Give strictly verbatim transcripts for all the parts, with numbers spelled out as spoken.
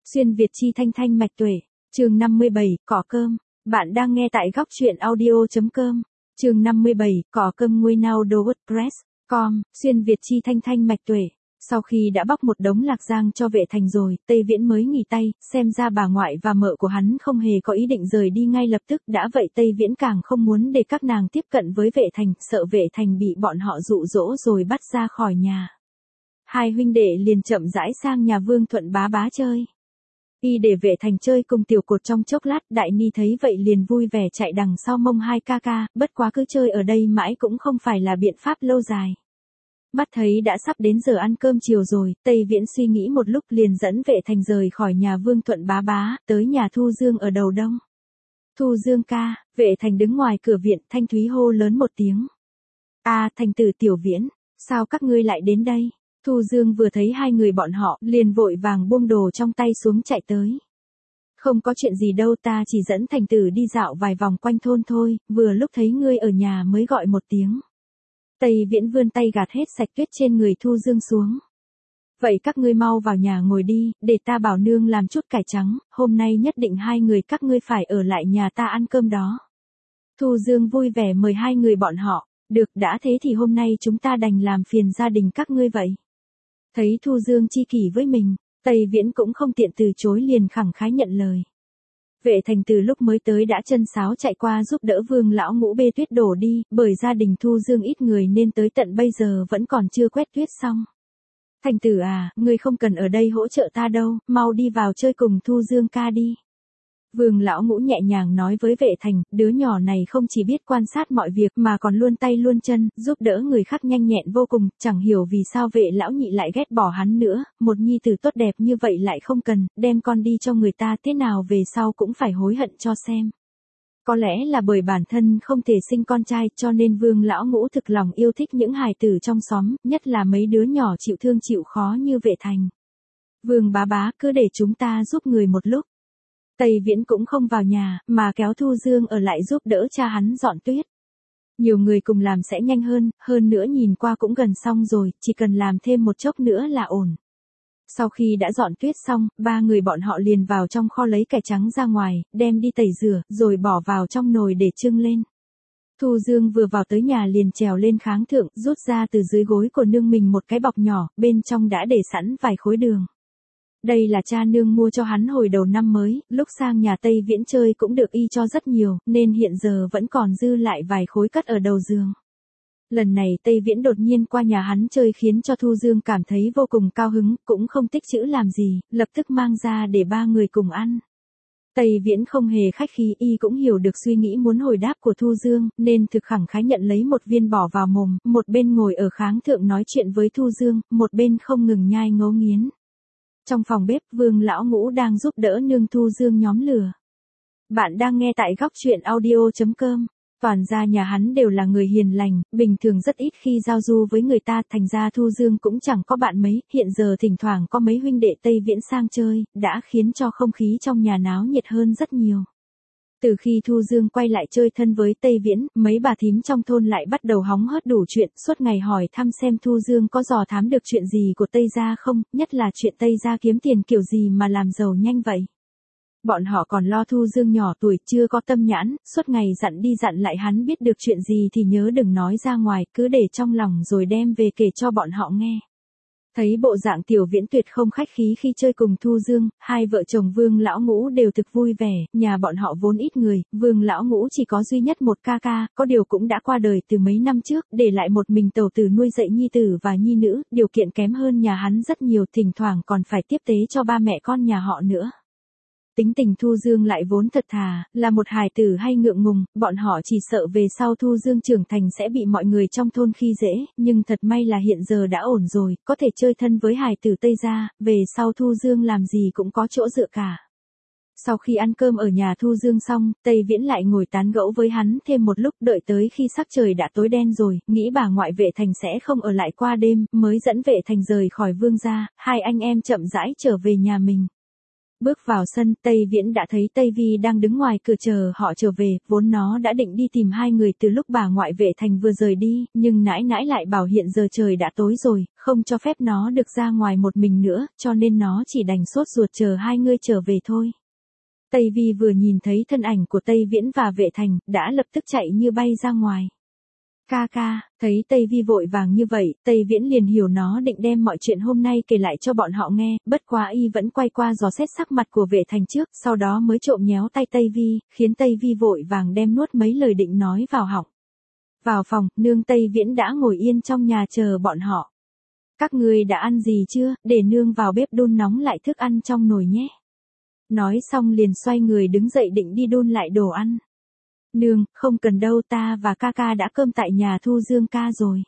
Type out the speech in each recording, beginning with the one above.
Xuyên Việt chi thanh thanh mạch tuệ, chương năm mươi bảy, cỏ cơm. Bạn đang nghe tại góc truyện audio.com. Chương năm mươi bảy, cỏ cơm nguôi nào đồ WordPress. chấm com, Xuyên Việt chi thanh thanh mạch tuệ. Sau khi đã bóc một đống lạc giang cho Vệ Thành rồi, Tây Viễn mới nghỉ tay, xem ra bà ngoại và mợ của hắn không hề có ý định rời đi ngay lập tức, đã vậy Tây Viễn càng không muốn để các nàng tiếp cận với Vệ Thành, sợ Vệ Thành bị bọn họ dụ dỗ rồi bắt ra khỏi nhà. Hai huynh đệ liền chậm rãi sang nhà Vương Thuận bá bá chơi. Y để Vệ Thành chơi cùng tiểu cột trong chốc lát, Đại Ni thấy vậy liền vui vẻ chạy đằng sau mông hai ca ca, bất quá cứ chơi ở đây mãi cũng không phải là biện pháp lâu dài. Mắt thấy đã sắp đến giờ ăn cơm chiều rồi, Tây Viễn suy nghĩ một lúc liền dẫn Vệ Thành rời khỏi nhà Vương Thuận bá bá, tới nhà Thu Dương ở đầu đông. Thu Dương ca, Vệ Thành đứng ngoài cửa viện, thanh thúy hô lớn một tiếng. A à, Thành tử Tiểu Viễn, sao các ngươi lại đến đây? Thu Dương vừa thấy hai người bọn họ, liền vội vàng buông đồ trong tay xuống chạy tới. Không có chuyện gì đâu, ta chỉ dẫn Thành tử đi dạo vài vòng quanh thôn thôi, vừa lúc thấy ngươi ở nhà mới gọi một tiếng. Tây Viễn vươn tay gạt hết sạch tuyết trên người Thu Dương xuống. Vậy các ngươi mau vào nhà ngồi đi, để ta bảo nương làm chút cải trắng, hôm nay nhất định hai người các ngươi phải ở lại nhà ta ăn cơm đó. Thu Dương vui vẻ mời hai người bọn họ, được đã thế thì hôm nay chúng ta đành làm phiền gia đình các ngươi vậy. Thấy Thu Dương chi kỷ với mình, Tây Viễn cũng không tiện từ chối liền khẳng khái nhận lời. Vệ Thành từ lúc mới tới đã chân sáo chạy qua giúp đỡ Vương lão ngũ bê tuyết đổ đi, bởi gia đình Thu Dương ít người nên tới tận bây giờ vẫn còn chưa quét tuyết xong. Thành tử à, ngươi không cần ở đây hỗ trợ ta đâu, mau đi vào chơi cùng Thu Dương ca đi. Vương lão ngũ nhẹ nhàng nói với Vệ Thành, đứa nhỏ này không chỉ biết quan sát mọi việc mà còn luôn tay luôn chân, giúp đỡ người khác nhanh nhẹn vô cùng, chẳng hiểu vì sao Vệ lão nhị lại ghét bỏ hắn nữa, một nhi tử tốt đẹp như vậy lại không cần, đem con đi cho người ta thế nào về sau cũng phải hối hận cho xem. Có lẽ là bởi bản thân không thể sinh con trai cho nên Vương lão ngũ thực lòng yêu thích những hài tử trong xóm, nhất là mấy đứa nhỏ chịu thương chịu khó như Vệ Thành. Vương bá bá cứ để chúng ta giúp người một lúc. Tây Viễn cũng không vào nhà, mà kéo Thu Dương ở lại giúp đỡ cha hắn dọn tuyết. Nhiều người cùng làm sẽ nhanh hơn, hơn nữa nhìn qua cũng gần xong rồi, chỉ cần làm thêm một chốc nữa là ổn. Sau khi đã dọn tuyết xong, ba người bọn họ liền vào trong kho lấy cải trắng ra ngoài, đem đi tẩy rửa, rồi bỏ vào trong nồi để trưng lên. Thu Dương vừa vào tới nhà liền trèo lên kháng thượng, rút ra từ dưới gối của nương mình một cái bọc nhỏ, bên trong đã để sẵn vài khối đường. Đây là cha nương mua cho hắn hồi đầu năm mới, lúc sang nhà Tây Viễn chơi cũng được y cho rất nhiều, nên hiện giờ vẫn còn dư lại vài khối cất ở đầu giường. Lần này Tây Viễn đột nhiên qua nhà hắn chơi khiến cho Thu Dương cảm thấy vô cùng cao hứng, cũng không tích trữ làm gì, lập tức mang ra để ba người cùng ăn. Tây Viễn không hề khách khí, y cũng hiểu được suy nghĩ muốn hồi đáp của Thu Dương, nên thực khẳng khái nhận lấy một viên bỏ vào mồm, một bên ngồi ở kháng thượng nói chuyện với Thu Dương, một bên không ngừng nhai ngấu nghiến. Trong phòng bếp, Vương lão ngũ đang giúp đỡ nương Thu Dương nhóm lửa. Bạn đang nghe tại góc truyện audio.com. Toàn gia nhà hắn đều là người hiền lành, bình thường rất ít khi giao du với người ta, thành ra Thu Dương cũng chẳng có bạn mấy, hiện giờ thỉnh thoảng có mấy huynh đệ Tây Viễn sang chơi, đã khiến cho không khí trong nhà náo nhiệt hơn rất nhiều. Từ khi Thu Dương quay lại chơi thân với Tây Viễn, mấy bà thím trong thôn lại bắt đầu hóng hớt đủ chuyện, suốt ngày hỏi thăm xem Thu Dương có dò thám được chuyện gì của Tây gia không, nhất là chuyện Tây gia kiếm tiền kiểu gì mà làm giàu nhanh vậy. Bọn họ còn lo Thu Dương nhỏ tuổi chưa có tâm nhãn, suốt ngày dặn đi dặn lại hắn biết được chuyện gì thì nhớ đừng nói ra ngoài, cứ để trong lòng rồi đem về kể cho bọn họ nghe. Thấy bộ dạng Tiểu Viễn tuyệt không khách khí khi chơi cùng Thu Dương, hai vợ chồng Vương lão ngũ đều thực vui vẻ, nhà bọn họ vốn ít người, Vương lão ngũ chỉ có duy nhất một ca ca, có điều cũng đã qua đời từ mấy năm trước, để lại một mình tẩu tử nuôi dạy nhi tử và nhi nữ, điều kiện kém hơn nhà hắn rất nhiều, thỉnh thoảng còn phải tiếp tế cho ba mẹ con nhà họ nữa. Tính tình Thu Dương lại vốn thật thà, là một hài tử hay ngượng ngùng, bọn họ chỉ sợ về sau Thu Dương trưởng thành sẽ bị mọi người trong thôn khi dễ, nhưng thật may là hiện giờ đã ổn rồi, có thể chơi thân với hài tử Tây gia, về sau Thu Dương làm gì cũng có chỗ dựa cả. Sau khi ăn cơm ở nhà Thu Dương xong, Tây Viễn lại ngồi tán gẫu với hắn thêm một lúc, đợi tới khi sắc trời đã tối đen rồi, nghĩ bà ngoại Vệ Thành sẽ không ở lại qua đêm, mới dẫn Vệ Thành rời khỏi Vương gia, hai anh em chậm rãi trở về nhà mình. Bước vào sân, Tây Viễn đã thấy Tây Vi đang đứng ngoài cửa chờ họ trở về, vốn nó đã định đi tìm hai người từ lúc bà ngoại Vệ Thành vừa rời đi, nhưng nãi nãi lại bảo hiện giờ trời đã tối rồi, không cho phép nó được ra ngoài một mình nữa, cho nên nó chỉ đành sốt ruột chờ hai người trở về thôi. Tây Vi vừa nhìn thấy thân ảnh của Tây Viễn và Vệ Thành, đã lập tức chạy như bay ra ngoài. Ca ca, thấy Tây Vi vội vàng như vậy, Tây Viễn liền hiểu nó định đem mọi chuyện hôm nay kể lại cho bọn họ nghe, bất quá y vẫn quay qua dò xét sắc mặt của Vệ Thành trước, sau đó mới trộm nhéo tay Tây Vi, khiến Tây Vi vội vàng đem nuốt mấy lời định nói vào họng. Vào phòng, nương Tây Viễn đã ngồi yên trong nhà chờ bọn họ. Các ngươi đã ăn gì chưa, để nương vào bếp đun nóng lại thức ăn trong nồi nhé. Nói xong liền xoay người đứng dậy định đi đun lại đồ ăn. Nương, không cần đâu, ta và ca ca đã cơm tại nhà Thu Dương ca rồi.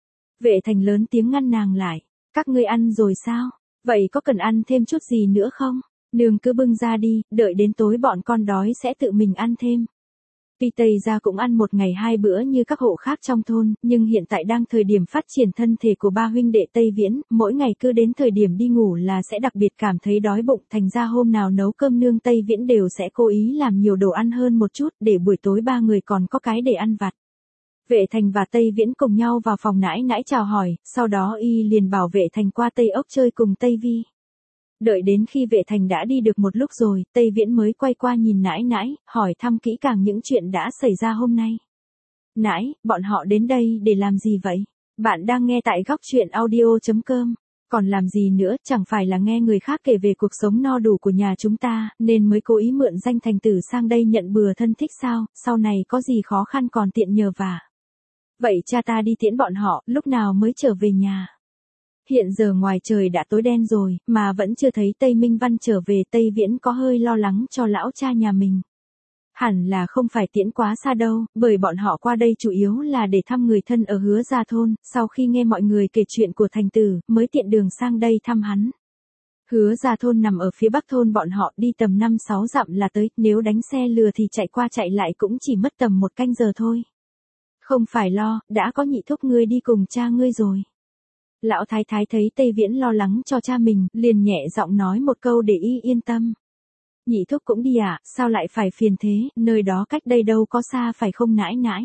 Vệ Thành lớn tiếng ngăn nàng lại. Các ngươi ăn rồi sao? Vậy có cần ăn thêm chút gì nữa không? Nương cứ bưng ra đi, đợi đến tối bọn con đói sẽ tự mình ăn thêm. Tuy Tây gia cũng ăn một ngày hai bữa như các hộ khác trong thôn, nhưng hiện tại đang thời điểm phát triển thân thể của ba huynh đệ Tây Viễn, mỗi ngày cứ đến thời điểm đi ngủ là sẽ đặc biệt cảm thấy đói bụng, thành ra hôm nào nấu cơm nương Tây Viễn đều sẽ cố ý làm nhiều đồ ăn hơn một chút, để buổi tối ba người còn có cái để ăn vặt. Vệ Thành và Tây Viễn cùng nhau vào phòng nãi nãi chào hỏi, sau đó y liền bảo Vệ Thành qua Tây Ốc chơi cùng Tây Vi. Đợi đến khi Vệ Thành đã đi được một lúc rồi, Tây Viễn mới quay qua nhìn nãi nãi, hỏi thăm kỹ càng những chuyện đã xảy ra hôm nay. Nãi, bọn họ đến đây để làm gì vậy? Bạn đang nghe tại góc truyện audio chấm com. Còn làm gì nữa, chẳng phải là nghe người khác kể về cuộc sống no đủ của nhà chúng ta, nên mới cố ý mượn danh thành tử sang đây nhận bừa thân thích sao, sau này có gì khó khăn còn tiện nhờ vả. Vậy cha ta đi tiễn bọn họ, lúc nào mới trở về nhà? Hiện giờ ngoài trời đã tối đen rồi, mà vẫn chưa thấy Tây Minh Văn trở về. Tây Viễn có hơi lo lắng cho lão cha nhà mình. Hẳn là không phải tiễn quá xa đâu, bởi bọn họ qua đây chủ yếu là để thăm người thân ở Hứa Gia Thôn, sau khi nghe mọi người kể chuyện của thành tử, mới tiện đường sang đây thăm hắn. Hứa Gia Thôn nằm ở phía bắc thôn bọn họ, đi tầm năm sáu dặm là tới, nếu đánh xe lừa thì chạy qua chạy lại cũng chỉ mất tầm một canh giờ thôi. Không phải lo, đã có nhị thúc ngươi đi cùng cha ngươi rồi. Lão thái thái thấy Tây Viễn lo lắng cho cha mình, liền nhẹ giọng nói một câu để y yên tâm. Nhị thúc cũng đi à, sao lại phải phiền thế, nơi đó cách đây đâu có xa phải không nãi nãi?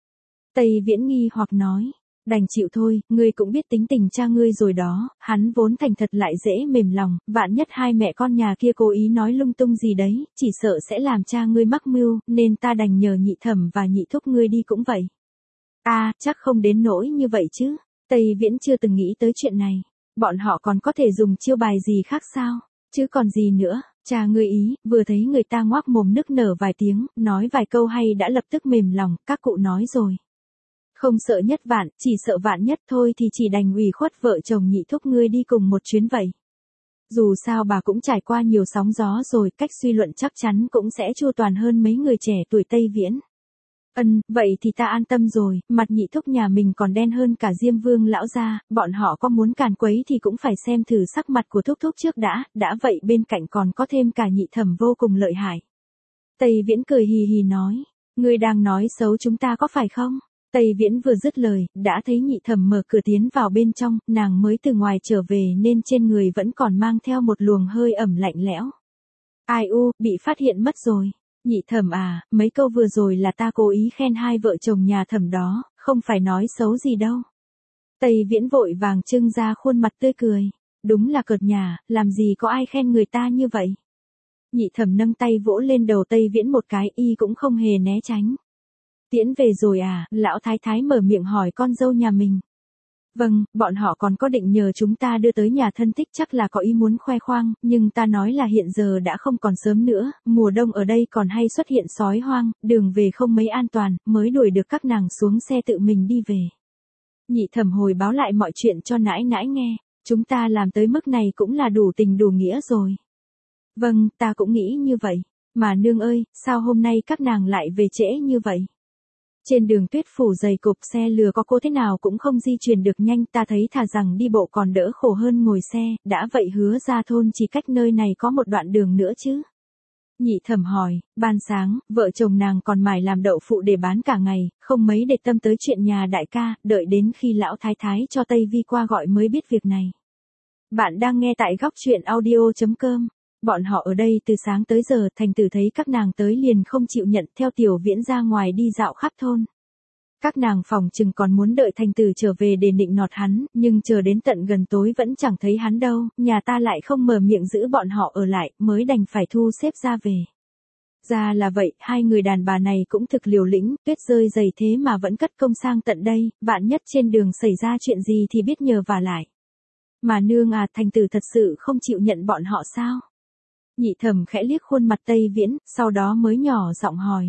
Tây Viễn nghi hoặc nói, đành chịu thôi, ngươi cũng biết tính tình cha ngươi rồi đó, hắn vốn thành thật lại dễ mềm lòng, vạn nhất hai mẹ con nhà kia cố ý nói lung tung gì đấy, chỉ sợ sẽ làm cha ngươi mắc mưu, nên ta đành nhờ nhị thẩm và nhị thúc ngươi đi cũng vậy. À, chắc không đến nỗi như vậy chứ. Tây Viễn chưa từng nghĩ tới chuyện này. Bọn họ còn có thể dùng chiêu bài gì khác sao? Chứ còn gì nữa? Cha ngươi ý, vừa thấy người ta ngoác mồm nức nở vài tiếng, nói vài câu hay đã lập tức mềm lòng, các cụ nói rồi. Không sợ nhất vạn, chỉ sợ vạn nhất thôi thì chỉ đành ủy khuất vợ chồng nhị thúc ngươi đi cùng một chuyến vậy. Dù sao bà cũng trải qua nhiều sóng gió rồi, cách suy luận chắc chắn cũng sẽ chu toàn hơn mấy người trẻ tuổi Tây Viễn. Ân, vậy thì ta an tâm rồi, mặt nhị thúc nhà mình còn đen hơn cả Diêm Vương lão gia, bọn họ có muốn càn quấy thì cũng phải xem thử sắc mặt của thúc thúc trước đã, đã vậy bên cạnh còn có thêm cả nhị thẩm vô cùng lợi hại. Tây Viễn cười hì hì nói, ngươi đang nói xấu chúng ta có phải không? Tây Viễn vừa dứt lời, đã thấy nhị thẩm mở cửa tiến vào bên trong, nàng mới từ ngoài trở về nên trên người vẫn còn mang theo một luồng hơi ẩm lạnh lẽo. Ai u, bị phát hiện mất rồi. Nhị thẩm à, mấy câu vừa rồi là ta cố ý khen hai vợ chồng nhà thẩm đó, không phải nói xấu gì đâu. Tây Viễn vội vàng trưng ra khuôn mặt tươi cười. Đúng là cợt nhà, làm gì có ai khen người ta như vậy. Nhị thẩm nâng tay vỗ lên đầu Tây Viễn một cái, y cũng không hề né tránh. Tiễn về rồi à, lão thái thái mở miệng hỏi con dâu nhà mình. Vâng, bọn họ còn có định nhờ chúng ta đưa tới nhà thân thích, chắc là có ý muốn khoe khoang, nhưng ta nói là hiện giờ đã không còn sớm nữa, mùa đông ở đây còn hay xuất hiện sói hoang, đường về không mấy an toàn, mới đuổi được các nàng xuống xe tự mình đi về. Nhị thẩm hồi báo lại mọi chuyện cho nãi nãi nghe, chúng ta làm tới mức này cũng là đủ tình đủ nghĩa rồi. Vâng, ta cũng nghĩ như vậy, mà nương ơi, sao hôm nay các nàng lại về trễ như vậy? Trên đường tuyết phủ dày cộp, xe lừa có cô thế nào cũng không di chuyển được nhanh, ta thấy thà rằng đi bộ còn đỡ khổ hơn ngồi xe, đã vậy Hứa Gia Thôn chỉ cách nơi này có một đoạn đường nữa chứ. Nhị thẩm hỏi, ban sáng, vợ chồng nàng còn mải làm đậu phụ để bán cả ngày, không mấy để tâm tới chuyện nhà đại ca, đợi đến khi lão thái thái cho Tây Vi qua gọi mới biết việc này. Bạn đang nghe tại góc truyện audio chấm com. Bọn họ ở đây từ sáng tới giờ, thành tử thấy các nàng tới liền không chịu nhận, theo Tiểu Viễn ra ngoài đi dạo khắp thôn. Các nàng phòng chừng còn muốn đợi thành tử trở về để nịnh nọt hắn, nhưng chờ đến tận gần tối vẫn chẳng thấy hắn đâu, nhà ta lại không mở miệng giữ bọn họ ở lại, mới đành phải thu xếp ra về. Ra là vậy, hai người đàn bà này cũng thực liều lĩnh, tuyết rơi dày thế mà vẫn cất công sang tận đây, vạn nhất trên đường xảy ra chuyện gì thì biết nhờ vả lại. Mà nương à, thành tử thật sự không chịu nhận bọn họ sao? Nhị thẩm khẽ liếc khuôn mặt Tây Viễn, sau đó mới nhỏ giọng hỏi.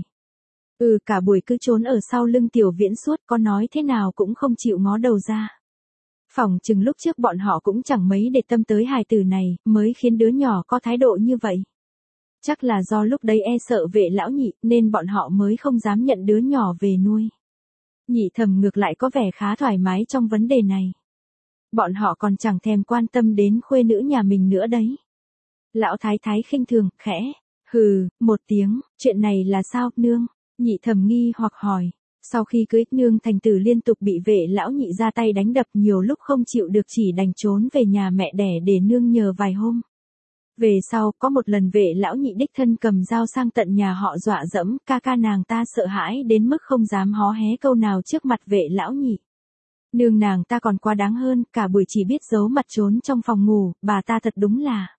Ừ, cả buổi cứ trốn ở sau lưng Tiểu Viễn suốt, có nói thế nào cũng không chịu ngó đầu ra. Phỏng chừng lúc trước bọn họ cũng chẳng mấy để tâm tới hài tử này, mới khiến đứa nhỏ có thái độ như vậy. Chắc là do lúc đấy e sợ Vệ lão nhị, nên bọn họ mới không dám nhận đứa nhỏ về nuôi. Nhị thẩm ngược lại có vẻ khá thoải mái trong vấn đề này. Bọn họ còn chẳng thèm quan tâm đến khuê nữ nhà mình nữa đấy. Lão thái thái khinh thường, khẽ, hừ, một tiếng, chuyện này là sao, nương? Nhị thẩm nghi hoặc hỏi. Sau khi cưới, nương thành tử liên tục bị Vệ lão nhị ra tay đánh đập, nhiều lúc không chịu được chỉ đành trốn về nhà mẹ đẻ để nương nhờ vài hôm. Về sau, có một lần Vệ lão nhị đích thân cầm dao sang tận nhà họ dọa dẫm, ca ca nàng ta sợ hãi đến mức không dám hó hé câu nào trước mặt Vệ lão nhị. Nương nàng ta còn quá đáng hơn, cả buổi chỉ biết giấu mặt trốn trong phòng ngủ, bà ta thật đúng là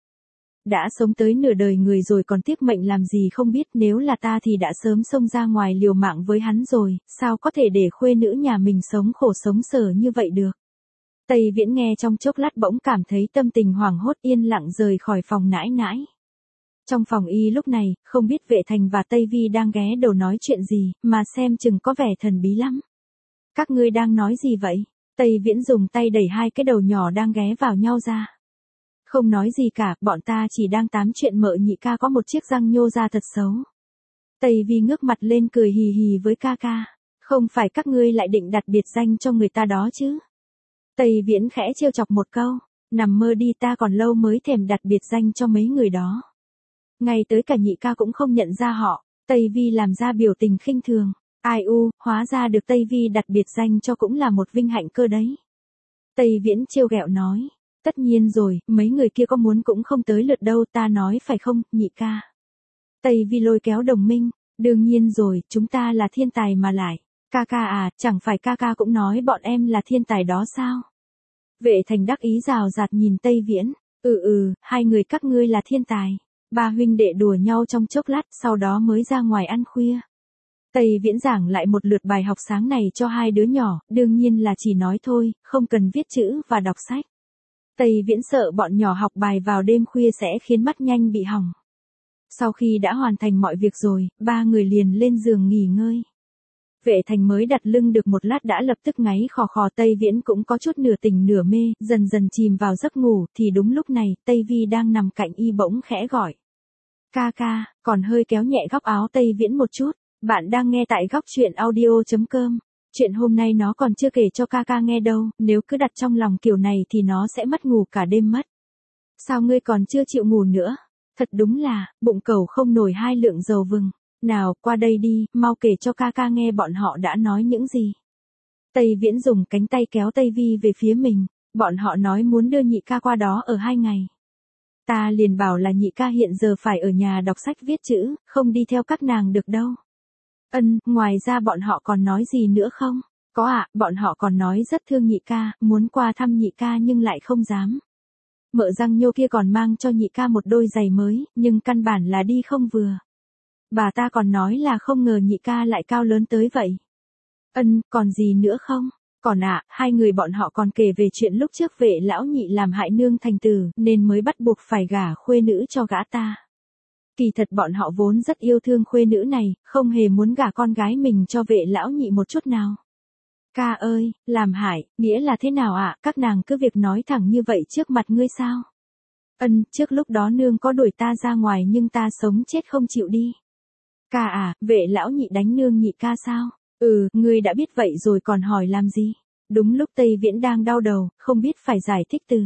đã sống tới nửa đời người rồi còn tiếc mệnh làm gì không biết, nếu là ta thì đã sớm xông ra ngoài liều mạng với hắn rồi, sao có thể để khuê nữ nhà mình sống khổ sống sở như vậy được. Tây Viễn nghe trong chốc lát bỗng cảm thấy tâm tình hoảng hốt, yên lặng rời khỏi phòng nãi nãi. Trong phòng y lúc này, không biết Vệ Thành và Tây Vi đang ghé đầu nói chuyện gì, mà xem chừng có vẻ thần bí lắm. Các ngươi đang nói gì vậy? Tây Viễn dùng tay đẩy hai cái đầu nhỏ đang ghé vào nhau ra. Không nói gì cả, bọn ta chỉ đang tám chuyện mợ nhị ca có một chiếc răng nhô ra thật xấu. Tây Vi ngước mặt lên cười hì hì với ca ca. Không phải các ngươi lại định đặt biệt danh cho người ta đó chứ? Tây Viễn khẽ trêu chọc một câu. Nằm mơ đi, ta còn lâu mới thèm đặt biệt danh cho mấy người đó. Ngay tới cả nhị ca cũng không nhận ra họ. Tây Vi làm ra biểu tình khinh thường. Ai u, hóa ra được Tây Vi đặt biệt danh cho cũng là một vinh hạnh cơ đấy. Tây Viễn trêu ghẹo nói. Tất nhiên rồi, mấy người kia có muốn cũng không tới lượt đâu, ta nói phải không, nhị ca? Tây Vi lôi kéo Đồng Minh. Đương nhiên rồi, chúng ta là thiên tài mà lại. Ca ca à, chẳng phải ca ca cũng nói bọn em là thiên tài đó sao? Vệ Thành đắc ý rào rạt nhìn Tây Viễn. Ừ ừ, hai người các ngươi là thiên tài. Ba huynh đệ đùa nhau trong chốc lát, sau đó mới ra ngoài ăn khuya. Tây Viễn giảng lại một lượt bài học sáng này cho hai đứa nhỏ, đương nhiên là chỉ nói thôi, không cần viết chữ và đọc sách. Tây Viễn sợ bọn nhỏ học bài vào đêm khuya sẽ khiến mắt nhanh bị hỏng. Sau khi đã hoàn thành mọi việc rồi, ba người liền lên giường nghỉ ngơi. Vệ Thành mới đặt lưng được một lát đã lập tức ngáy khò khò, Tây Viễn cũng có chút nửa tỉnh nửa mê, dần dần chìm vào giấc ngủ, thì đúng lúc này, Tây Vi đang nằm cạnh y bỗng khẽ gọi. Ca ca, còn hơi kéo nhẹ góc áo Tây Viễn một chút. Bạn đang nghe tại góc truyện audio chấm com. Chuyện hôm nay nó còn chưa kể cho ca ca nghe đâu, nếu cứ đặt trong lòng kiểu này thì nó sẽ mất ngủ cả đêm mất. Sao ngươi còn chưa chịu ngủ nữa? Thật đúng là, bụng cẩu không nổi hai lượng dầu vừng. Nào, qua đây đi, mau kể cho ca ca nghe bọn họ đã nói những gì. Tây Viễn dùng cánh tay kéo Tây Vi về phía mình. Bọn họ nói muốn đưa nhị ca qua đó ở hai ngày. Ta liền bảo là nhị ca hiện giờ phải ở nhà đọc sách viết chữ, không đi theo các nàng được đâu. Ân, ngoài ra bọn họ còn nói gì nữa không? Có ạ, à, bọn họ còn nói rất thương nhị ca, muốn qua thăm nhị ca nhưng lại không dám. Mợ răng nhô kia còn mang cho nhị ca một đôi giày mới, nhưng căn bản là đi không vừa. Bà ta còn nói là không ngờ nhị ca lại cao lớn tới vậy. Ân, còn gì nữa không? Còn ạ, à, hai người bọn họ còn kể về chuyện lúc trước Vệ lão nhị làm hại nương thành tử, nên mới bắt buộc phải gả khuê nữ cho gã ta. Kỳ thật bọn họ vốn rất yêu thương khuê nữ này, không hề muốn gả con gái mình cho Vệ lão nhị một chút nào. Ca ơi, làm hại, nghĩa là thế nào ạ? À? Các nàng cứ việc nói thẳng như vậy trước mặt ngươi sao? Ân, trước lúc đó nương có đuổi ta ra ngoài nhưng ta sống chết không chịu đi. Ca à, Vệ lão nhị đánh nương nhị ca sao? Ừ, ngươi đã biết vậy rồi còn hỏi làm gì? Đúng lúc Tây Viễn đang đau đầu, không biết phải giải thích từ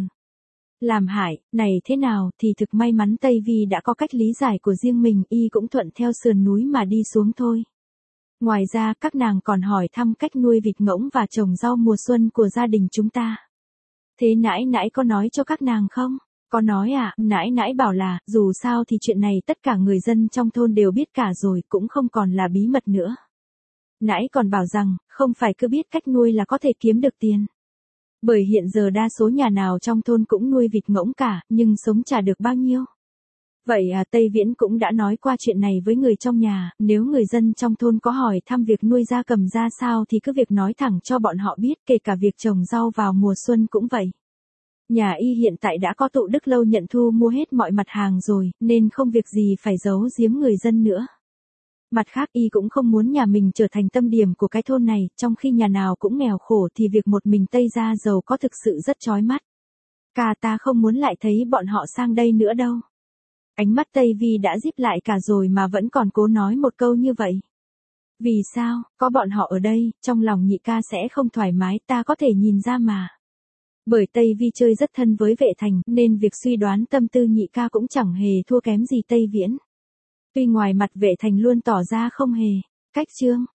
làm hại, này thế nào, thì thực may mắn Tây Vi đã có cách lý giải của riêng mình, y cũng thuận theo sườn núi mà đi xuống thôi. Ngoài ra, các nàng còn hỏi thăm cách nuôi vịt ngỗng và trồng rau mùa xuân của gia đình chúng ta. Thế nãi nãi có nói cho các nàng không? Có nói à, nãi nãi bảo là, dù sao thì chuyện này tất cả người dân trong thôn đều biết cả rồi, cũng không còn là bí mật nữa. Nãi còn bảo rằng, không phải cứ biết cách nuôi là có thể kiếm được tiền. Bởi hiện giờ đa số nhà nào trong thôn cũng nuôi vịt ngỗng cả, nhưng sống chả được bao nhiêu. Vậy à, Tây Viễn cũng đã nói qua chuyện này với người trong nhà, nếu người dân trong thôn có hỏi thăm việc nuôi gia cầm ra sao thì cứ việc nói thẳng cho bọn họ biết, kể cả việc trồng rau vào mùa xuân cũng vậy. Nhà y hiện tại đã có tụ Đức Lâu nhận thu mua hết mọi mặt hàng rồi, nên không việc gì phải giấu giếm người dân nữa. Mặt khác y cũng không muốn nhà mình trở thành tâm điểm của cái thôn này, trong khi nhà nào cũng nghèo khổ thì việc một mình Tây gia giàu có thực sự rất chói mắt. Cả ta không muốn lại thấy bọn họ sang đây nữa đâu. Ánh mắt Tây Vi đã díp lại cả rồi mà vẫn còn cố nói một câu như vậy. Vì sao, có bọn họ ở đây, trong lòng nhị ca sẽ không thoải mái, ta có thể nhìn ra mà. Bởi Tây Vi chơi rất thân với Vệ Thành, nên việc suy đoán tâm tư nhị ca cũng chẳng hề thua kém gì Tây Viễn. Tuy ngoài mặt Vệ Thành luôn tỏ ra không hề cách chương.